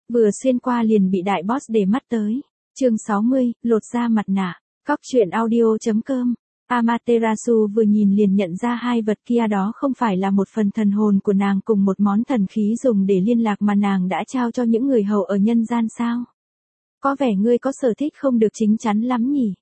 Vừa xuyên qua liền bị đại boss để mắt tới. Chương 60, lột ra mặt nạ. Cóc truyện audio.com. Amaterasu vừa nhìn liền nhận ra hai vật kia đó không phải là một phần thần hồn của nàng cùng một món thần khí dùng để liên lạc mà nàng đã trao cho những người hầu ở nhân gian sao. Có vẻ ngươi có sở thích không được chính chắn lắm nhỉ.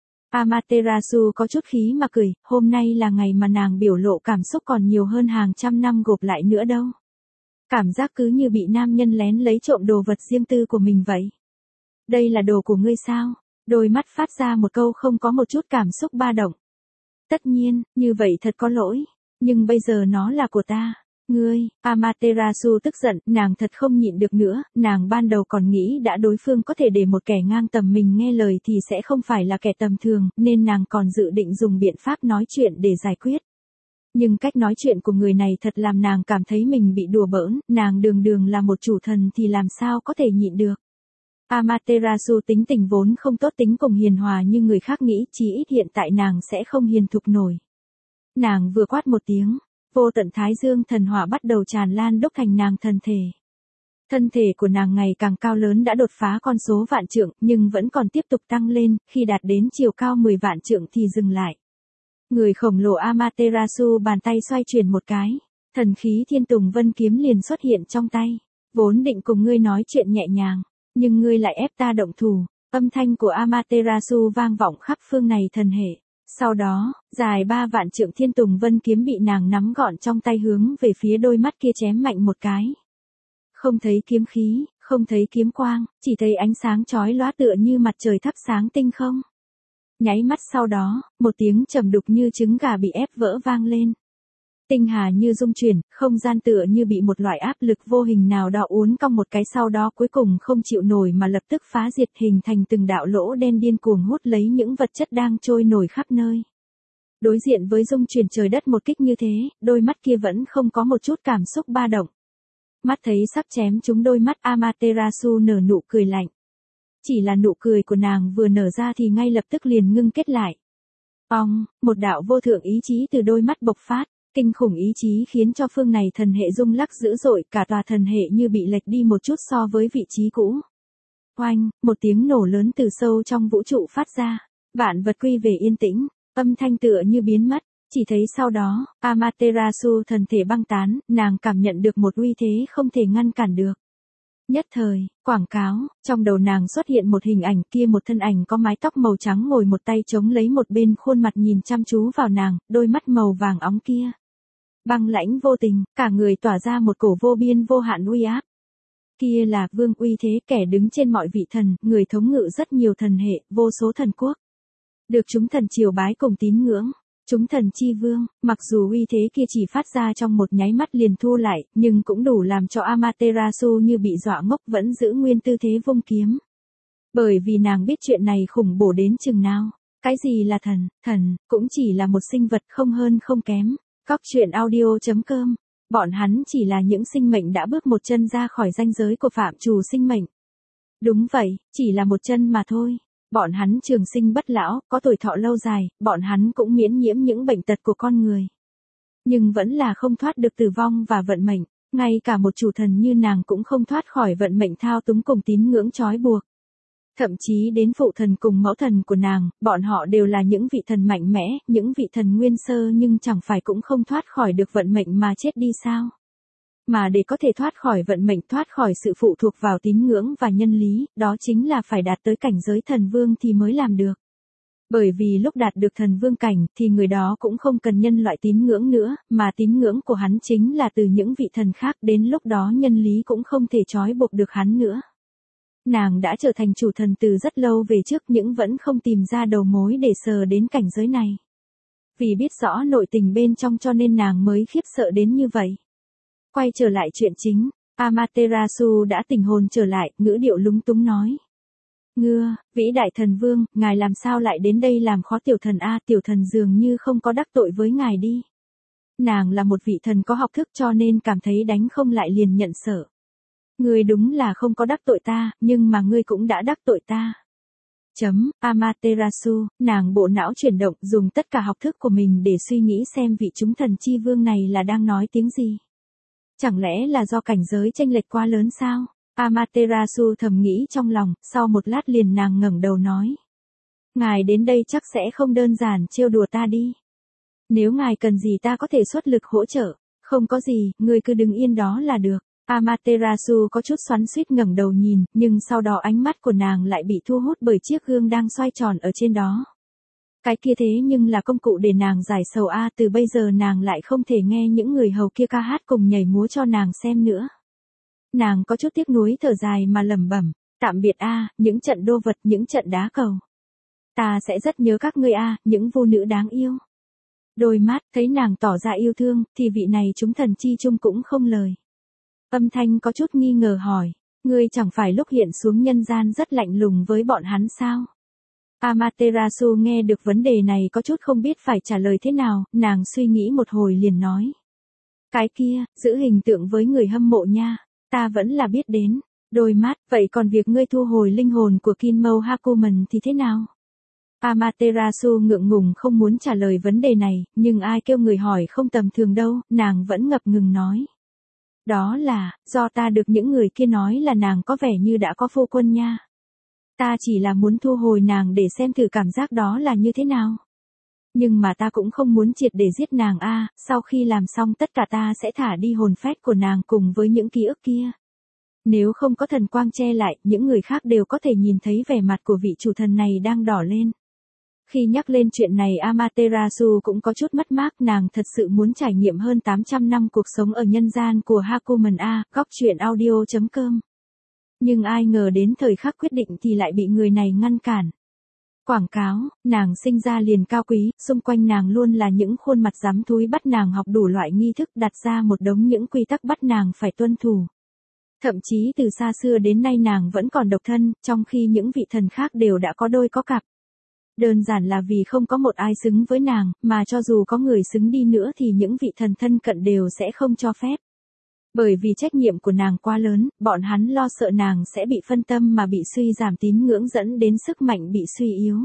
Amaterasu có chút khí mà cười, hôm nay là ngày mà nàng biểu lộ cảm xúc còn nhiều hơn hàng trăm năm gộp lại nữa đâu. Cảm giác cứ như bị nam nhân lén lấy trộm đồ vật riêng tư của mình vậy. Đây là đồ của ngươi sao? Đôi mắt phát ra một câu không có một chút cảm xúc ba động. Tất nhiên, như vậy thật có lỗi. Nhưng bây giờ nó là của ta. Ngươi, Amaterasu tức giận, nàng thật không nhịn được nữa, nàng ban đầu còn nghĩ đã đối phương có thể để một kẻ ngang tầm mình nghe lời thì sẽ không phải là kẻ tầm thường, nên nàng còn dự định dùng biện pháp nói chuyện để giải quyết. Nhưng cách nói chuyện của người này thật làm nàng cảm thấy mình bị đùa bỡn, nàng đường đường là một chủ thần thì làm sao có thể nhịn được. Amaterasu tính tình vốn không tốt tính cùng hiền hòa như người khác nghĩ, chỉ ít hiện tại nàng sẽ không hiền thục nổi. Nàng vừa quát một tiếng, vô tận thái dương thần hỏa bắt đầu tràn lan đúc thành nàng thân thể. Thân thể của nàng ngày càng cao lớn đã đột phá con số vạn trượng, nhưng vẫn còn tiếp tục tăng lên, khi đạt đến chiều cao 10 vạn trượng thì dừng lại. Người khổng lồ Amaterasu bàn tay xoay chuyển một cái, thần khí Thiên Tùng Vân kiếm liền xuất hiện trong tay. Vốn định cùng ngươi nói chuyện nhẹ nhàng, nhưng ngươi lại ép ta động thủ. Âm thanh của Amaterasu vang vọng khắp phương này thần hệ. Sau đó, dài 3 vạn trượng Thiên Tùng Vân kiếm bị nàng nắm gọn trong tay hướng về phía đôi mắt kia chém mạnh một cái. Không thấy kiếm khí, không thấy kiếm quang, chỉ thấy ánh sáng chói lóa tựa như mặt trời thắp sáng tinh không. Nháy mắt sau đó, một tiếng trầm đục như trứng gà bị ép vỡ vang lên. Tinh hà như rung chuyển, không gian tựa như bị một loại áp lực vô hình nào đó uốn cong một cái, sau đó cuối cùng không chịu nổi mà lập tức phá diệt, hình thành từng đạo lỗ đen điên cuồng hút lấy những vật chất đang trôi nổi khắp nơi. Đối diện với rung chuyển trời đất một kích như thế, đôi mắt kia vẫn không có một chút cảm xúc ba động. Mắt thấy sắp chém trúng đôi mắt, Amaterasu nở nụ cười lạnh. Chỉ là nụ cười của nàng vừa nở ra thì ngay lập tức liền ngưng kết lại. Một đạo vô thượng ý chí từ đôi mắt bộc phát, kinh khủng ý chí khiến cho phương này thần hệ rung lắc dữ dội, cả tòa thần hệ như bị lệch đi một chút so với vị trí cũ. Oanh, một tiếng nổ lớn từ sâu trong vũ trụ phát ra, vạn vật quy về yên tĩnh, âm thanh tựa như biến mất, chỉ thấy sau đó, Amaterasu thần thể băng tán, nàng cảm nhận được một uy thế không thể ngăn cản được. Nhất thời, quảng cáo, trong đầu nàng xuất hiện một hình ảnh kia, một thân ảnh có mái tóc màu trắng ngồi một tay chống lấy một bên khuôn mặt nhìn chăm chú vào nàng, đôi mắt màu vàng óng kia. Băng lãnh vô tình, cả người tỏa ra một cổ vô biên vô hạn uy áp. Kia là vương uy thế, kẻ đứng trên mọi vị thần, người thống ngự rất nhiều thần hệ, vô số thần quốc. Được chúng thần triều bái cùng tín ngưỡng. Chúng thần chi vương, mặc dù uy thế kia chỉ phát ra trong một nháy mắt liền thu lại, nhưng cũng đủ làm cho Amaterasu như bị dọa ngốc, vẫn giữ nguyên tư thế vung kiếm. Bởi vì nàng biết chuyện này khủng bố đến chừng nào. Cái gì là thần? Thần, cũng chỉ là một sinh vật không hơn không kém. Cóc truyện audio.com. Bọn hắn chỉ là những sinh mệnh đã bước một chân ra khỏi ranh giới của phạm trù sinh mệnh. Đúng vậy, chỉ là một chân mà thôi. Bọn hắn trường sinh bất lão, có tuổi thọ lâu dài, bọn hắn cũng miễn nhiễm những bệnh tật của con người. Nhưng vẫn là không thoát được tử vong và vận mệnh, ngay cả một chủ thần như nàng cũng không thoát khỏi vận mệnh thao túng cùng tín ngưỡng trói buộc. Thậm chí đến phụ thần cùng mẫu thần của nàng, bọn họ đều là những vị thần mạnh mẽ, những vị thần nguyên sơ, nhưng chẳng phải cũng không thoát khỏi được vận mệnh mà chết đi sao? Mà để có thể thoát khỏi vận mệnh, thoát khỏi sự phụ thuộc vào tín ngưỡng và nhân lý, đó chính là phải đạt tới cảnh giới thần vương thì mới làm được. Bởi vì lúc đạt được thần vương cảnh thì người đó cũng không cần nhân loại tín ngưỡng nữa, mà tín ngưỡng của hắn chính là từ những vị thần khác, đến lúc đó nhân lý cũng không thể trói buộc được hắn nữa. Nàng đã trở thành chủ thần từ rất lâu về trước, nhưng vẫn không tìm ra đầu mối để sờ đến cảnh giới này. Vì biết rõ nội tình bên trong cho nên nàng mới khiếp sợ đến như vậy. Quay trở lại chuyện chính, Amaterasu đã tỉnh hồn trở lại, ngữ điệu lúng túng nói. Ngưa, vĩ đại thần vương, ngài làm sao lại đến đây làm khó tiểu thần a? Tiểu thần dường như không có đắc tội với ngài đi. Nàng là một vị thần có học thức cho nên cảm thấy đánh không lại liền nhận sợ. Ngươi đúng là không có đắc tội ta, nhưng mà ngươi cũng đã đắc tội ta. Amaterasu, nàng bộ não chuyển động, dùng tất cả học thức của mình để suy nghĩ xem vị chúng thần chi vương này là đang nói tiếng gì. Chẳng lẽ là do cảnh giới chênh lệch quá lớn sao? Amaterasu thầm nghĩ trong lòng, sau một lát liền nàng ngẩng đầu nói. Ngài đến đây chắc sẽ không đơn giản trêu đùa ta đi. Nếu ngài cần gì ta có thể xuất lực hỗ trợ. Không có gì, ngươi cứ đứng yên đó là được. Amaterasu có chút xoắn xuýt ngẩng đầu nhìn, nhưng sau đó ánh mắt của nàng lại bị thu hút bởi chiếc gương đang xoay tròn ở trên đó. Cái kia thế nhưng là công cụ để nàng giải sầu từ bây giờ nàng lại không thể nghe những người hầu kia ca hát cùng nhảy múa cho nàng xem nữa. Nàng có chút tiếc nuối thở dài mà lẩm bẩm, tạm biệt những trận đô vật, những trận đá cầu. Ta sẽ rất nhớ các ngươi những vô nữ đáng yêu. Đôi mắt thấy nàng tỏ ra yêu thương, thì vị này chúng thần chi chung cũng không lời. Âm thanh có chút nghi ngờ hỏi, ngươi chẳng phải lúc hiện xuống nhân gian rất lạnh lùng với bọn hắn sao? Amaterasu nghe được vấn đề này có chút không biết phải trả lời thế nào, nàng suy nghĩ một hồi liền nói. Cái kia, giữ hình tượng với người hâm mộ nha, ta vẫn là biết đến. Đôi mắt, vậy còn việc ngươi thu hồi linh hồn của Kinmo Hakumen thì thế nào? Amaterasu ngượng ngùng không muốn trả lời vấn đề này, nhưng ai kêu người hỏi không tầm thường đâu, nàng vẫn ngập ngừng nói. Đó là, do ta được những người kia nói là nàng có vẻ như đã có phu quân nha. Ta chỉ là muốn thu hồi nàng để xem thử cảm giác đó là như thế nào. Nhưng mà ta cũng không muốn triệt để giết nàng sau khi làm xong tất cả ta sẽ thả đi hồn phách của nàng cùng với những ký ức kia. Nếu không có thần quang che lại, những người khác đều có thể nhìn thấy vẻ mặt của vị chủ thần này đang đỏ lên. Khi nhắc lên chuyện này Amaterasu cũng có chút mất mát, nàng thật sự muốn trải nghiệm hơn 800 năm cuộc sống ở nhân gian của Hakumen Góc truyện audio.com. Nhưng ai ngờ đến thời khắc quyết định thì lại bị người này ngăn cản. Quảng cáo, nàng sinh ra liền cao quý, xung quanh nàng luôn là những khuôn mặt dám thúi bắt nàng học đủ loại nghi thức, đặt ra một đống những quy tắc bắt nàng phải tuân thủ. Thậm chí từ xa xưa đến nay nàng vẫn còn độc thân, trong khi những vị thần khác đều đã có đôi có cặp. Đơn giản là vì không có một ai xứng với nàng, mà cho dù có người xứng đi nữa thì những vị thần thân cận đều sẽ không cho phép. Bởi vì trách nhiệm của nàng quá lớn, bọn hắn lo sợ nàng sẽ bị phân tâm mà bị suy giảm tín ngưỡng dẫn đến sức mạnh bị suy yếu.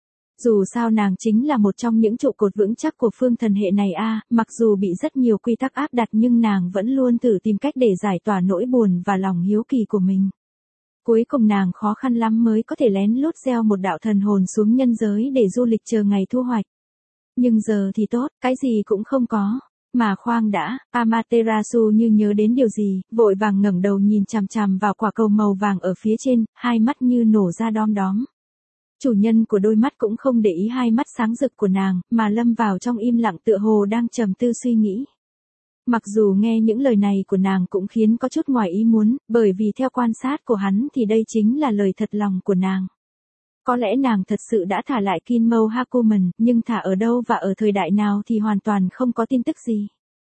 Dù sao nàng chính là một trong những trụ cột vững chắc của phương thần hệ này mặc dù bị rất nhiều quy tắc áp đặt nhưng nàng vẫn luôn thử tìm cách để giải tỏa nỗi buồn và lòng hiếu kỳ của mình. Cuối cùng nàng khó khăn lắm mới có thể lén lút gieo một đạo thần hồn xuống nhân giới để du lịch chờ ngày thu hoạch. Nhưng giờ thì tốt, cái gì cũng không có. Mà khoan đã, Amaterasu như nhớ đến điều gì, vội vàng ngẩng đầu nhìn chằm chằm vào quả cầu màu vàng ở phía trên, hai mắt như nổ ra đom đóm. Chủ nhân của đôi mắt cũng không để ý hai mắt sáng rực của nàng, mà lâm vào trong im lặng tựa hồ đang trầm tư suy nghĩ. Mặc dù nghe những lời này của nàng cũng khiến có chút ngoài ý muốn, bởi vì theo quan sát của hắn thì đây chính là lời thật lòng của nàng. Có lẽ nàng thật sự đã thả lại Kinmo Hakumen, nhưng thả ở đâu và ở thời đại nào thì hoàn toàn không có tin tức gì.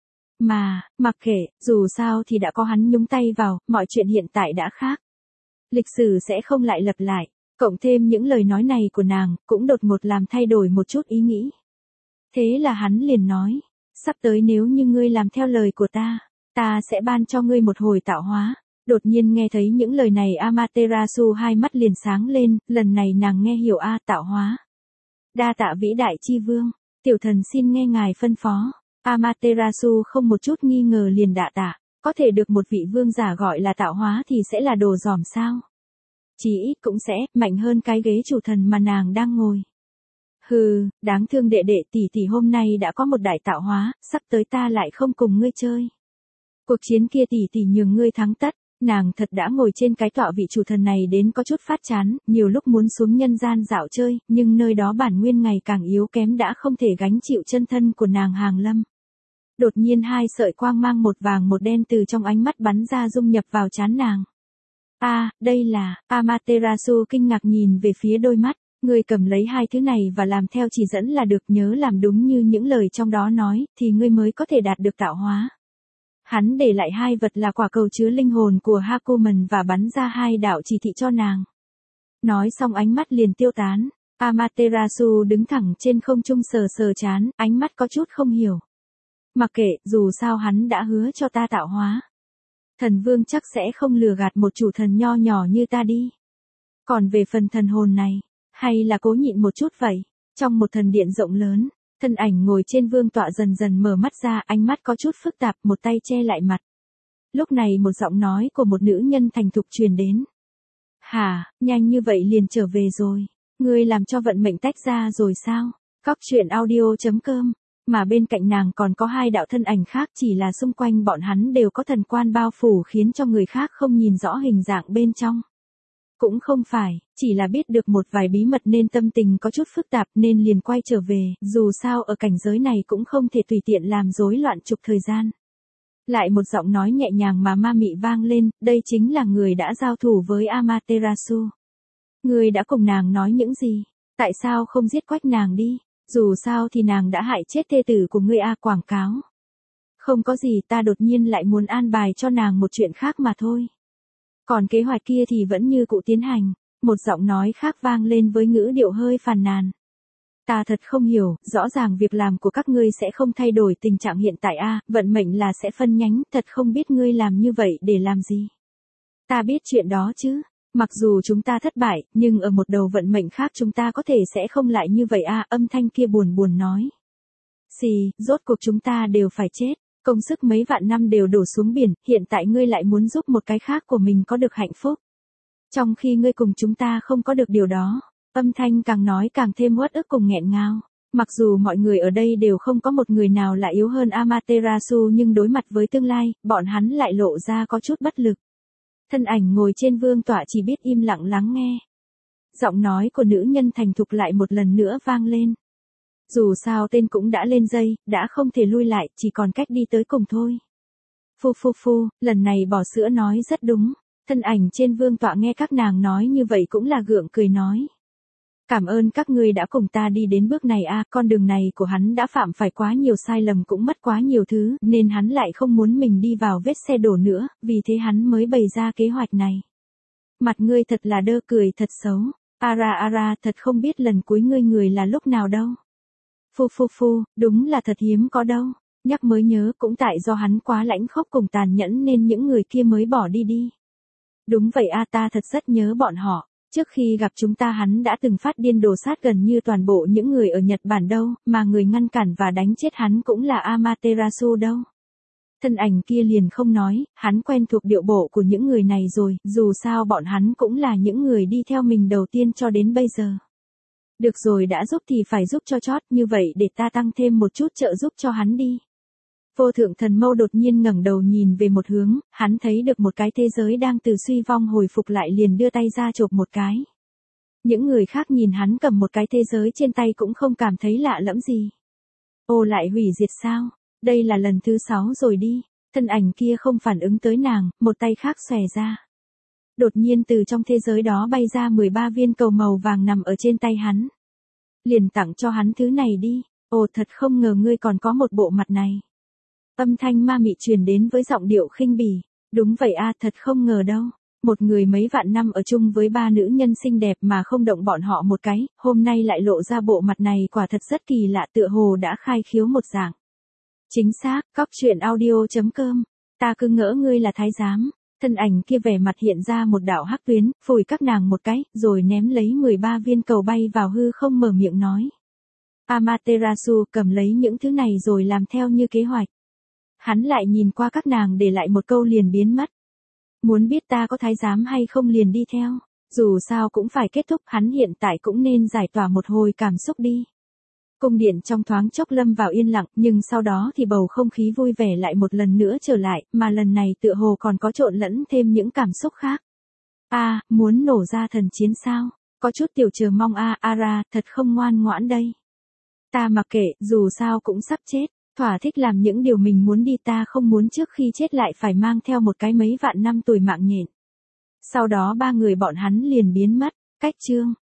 Mà, mặc kệ, dù sao thì đã có hắn nhúng tay vào, mọi chuyện hiện tại đã khác. Lịch sử sẽ không lại lặp lại, cộng thêm những lời nói này của nàng, cũng đột ngột làm thay đổi một chút ý nghĩ. Thế là hắn liền nói, sắp tới nếu như ngươi làm theo lời của ta sẽ ban cho ngươi một hồi tạo hóa. Đột nhiên nghe thấy những lời này Amaterasu hai mắt liền sáng lên, lần này nàng nghe hiểu tạo hóa. Đa tạ vĩ đại chi vương, tiểu thần xin nghe ngài phân phó. Amaterasu không một chút nghi ngờ liền đạ tạ, có thể được một vị vương giả gọi là tạo hóa thì sẽ là đồ giỏm sao? Chỉ ít cũng sẽ mạnh hơn cái ghế chủ thần mà nàng đang ngồi. Hừ, đáng thương đệ đệ tỷ tỷ hôm nay đã có một đại tạo hóa, sắp tới ta lại không cùng ngươi chơi. Cuộc chiến kia tỷ tỷ nhường ngươi thắng tất. Nàng thật đã ngồi trên cái tọa vị chủ thần này đến có chút phát chán, nhiều lúc muốn xuống nhân gian dạo chơi, nhưng nơi đó bản nguyên ngày càng yếu kém đã không thể gánh chịu chân thân của nàng hàng lâm. Đột nhiên hai sợi quang mang một vàng một đen từ trong ánh mắt bắn ra dung nhập vào trán nàng. Đây là, Amaterasu kinh ngạc nhìn về phía đôi mắt, ngươi cầm lấy hai thứ này và làm theo chỉ dẫn là được, nhớ làm đúng như những lời trong đó nói, thì ngươi mới có thể đạt được tạo hóa. Hắn để lại hai vật là quả cầu chứa linh hồn của Hakumen và bắn ra hai đạo chỉ thị cho nàng. Nói xong ánh mắt liền tiêu tán. Amaterasu đứng thẳng trên không trung sờ sờ trán, ánh mắt có chút không hiểu. Mặc kệ, dù sao hắn đã hứa cho ta tạo hóa. Thần vương chắc sẽ không lừa gạt một chủ thần nho nhỏ như ta đi. Còn về phần thần hồn này, hay là cố nhịn một chút vậy? Trong một thần điện rộng lớn, thân ảnh ngồi trên vương tọa dần dần mở mắt ra, ánh mắt có chút phức tạp, một tay che lại mặt. Lúc này một giọng nói của một nữ nhân thành thục truyền đến. Hả, nhanh như vậy liền trở về rồi. Ngươi làm cho vận mệnh tách ra rồi sao? Cóc truyện audio.com. Mà bên cạnh nàng còn có hai đạo thân ảnh khác, chỉ là xung quanh bọn hắn đều có thần quan bao phủ khiến cho người khác không nhìn rõ hình dạng bên trong. Cũng không phải, chỉ là biết được một vài bí mật nên tâm tình có chút phức tạp nên liền quay trở về, dù sao ở cảnh giới này cũng không thể tùy tiện làm rối loạn trục thời gian. Lại một giọng nói nhẹ nhàng mà ma mị vang lên, đây chính là người đã giao thủ với Amaterasu. Người đã cùng nàng nói những gì? Tại sao không giết quách nàng đi? Dù sao thì nàng đã hại chết thê tử của ngươi quảng cáo. Không có gì, ta đột nhiên lại muốn an bài cho nàng một chuyện khác mà thôi. Còn kế hoạch kia thì vẫn như cũ tiến hành. Một giọng nói khác vang lên với ngữ điệu hơi phàn nàn. Ta thật không hiểu, rõ ràng việc làm của các ngươi sẽ không thay đổi tình trạng hiện tại vận mệnh là sẽ phân nhánh, thật không biết ngươi làm như vậy để làm gì. Ta biết chuyện đó chứ, mặc dù chúng ta thất bại, nhưng ở một đầu vận mệnh khác chúng ta có thể sẽ không lại như vậy âm thanh kia buồn buồn nói. Xì, rốt cuộc chúng ta đều phải chết, công sức mấy vạn năm đều đổ xuống biển, hiện tại ngươi lại muốn giúp một cái khác của mình có được hạnh phúc. Trong khi ngươi cùng chúng ta không có được điều đó. Âm thanh càng nói càng thêm uất ức cùng nghẹn ngào. Mặc dù mọi người ở đây đều không có một người nào lại yếu hơn Amaterasu, nhưng đối mặt với tương lai, bọn hắn lại lộ ra có chút bất lực. Thân ảnh ngồi trên vương tọa chỉ biết im lặng lắng nghe. Giọng nói của nữ nhân thành thục lại một lần nữa vang lên. Dù sao tên cũng đã lên dây, đã không thể lui lại, chỉ còn cách đi tới cùng thôi. Phu, lần này bò sữa nói rất đúng. Thân ảnh trên vương tọa nghe các nàng nói như vậy cũng là gượng cười nói. Cảm ơn các ngươi đã cùng ta đi đến bước này con đường này của hắn đã phạm phải quá nhiều sai lầm, cũng mất quá nhiều thứ, nên hắn lại không muốn mình đi vào vết xe đổ nữa, vì thế hắn mới bày ra kế hoạch này. Mặt ngươi thật là đơ, cười thật xấu. Ara, thật không biết lần cuối ngươi người là lúc nào đâu. Phu, đúng là thật hiếm có đâu. Nhắc mới nhớ, cũng tại do hắn quá lãnh khốc cùng tàn nhẫn nên những người kia mới bỏ đi. Đúng vậy ta thật rất nhớ bọn họ. Trước khi gặp chúng ta hắn đã từng phát điên đổ sát gần như toàn bộ những người ở Nhật Bản đâu, mà người ngăn cản và đánh chết hắn cũng là Amaterasu đâu. Thân ảnh kia liền không nói, hắn quen thuộc điệu bộ của những người này rồi, dù sao bọn hắn cũng là những người đi theo mình đầu tiên cho đến bây giờ. Được rồi, đã giúp thì phải giúp cho chót, như vậy để ta tăng thêm một chút trợ giúp cho hắn đi. Vô thượng thần mâu đột nhiên ngẩng đầu nhìn về một hướng, hắn thấy được một cái thế giới đang từ suy vong hồi phục lại, liền đưa tay ra chộp một cái. Những người khác nhìn hắn cầm một cái thế giới trên tay cũng không cảm thấy lạ lẫm gì. Ô, lại hủy diệt sao? Đây là lần thứ 6 rồi đi. Thân ảnh kia không phản ứng tới nàng, một tay khác xòe ra. Đột nhiên từ trong thế giới đó bay ra 13 viên cầu màu vàng nằm ở trên tay hắn. Liền tặng cho hắn thứ này đi. Ồ, thật không ngờ ngươi còn có một bộ mặt này. Âm thanh ma mị truyền đến với giọng điệu khinh bỉ. Đúng vậy thật không ngờ đâu. Một người mấy vạn năm ở chung với 3 nữ nhân xinh đẹp mà không động bọn họ một cái, hôm nay lại lộ ra bộ mặt này, quả thật rất kỳ lạ, tựa hồ đã khai khiếu một dạng. Chính xác, cóc truyện audio.com. Ta cứ ngỡ ngươi là thái giám. Thân ảnh kia vẻ mặt hiện ra một đạo hắc tuyến, phủi các nàng một cái, rồi ném lấy 13 viên cầu bay vào hư không, mở miệng nói. Amaterasu cầm lấy những thứ này rồi làm theo như kế hoạch. Hắn lại nhìn qua các nàng để lại một câu liền biến mất. Muốn biết ta có thái giám hay không liền đi theo. Dù sao cũng phải kết thúc, hắn hiện tại cũng nên giải tỏa một hồi cảm xúc đi. Cung điện trong thoáng chốc lâm vào yên lặng, nhưng sau đó thì bầu không khí vui vẻ lại một lần nữa trở lại, mà lần này tựa hồ còn có trộn lẫn thêm những cảm xúc khác. Muốn nổ ra thần chiến sao? Có chút tiểu chờ mong Ara, thật không ngoan ngoãn đây. Ta mặc kệ, dù sao cũng sắp chết. Thỏa thích làm những điều mình muốn đi, ta không muốn trước khi chết lại phải mang theo một cái mấy vạn năm tuổi mạng nhện. Sau đó 3 người bọn hắn liền biến mất. Cách chương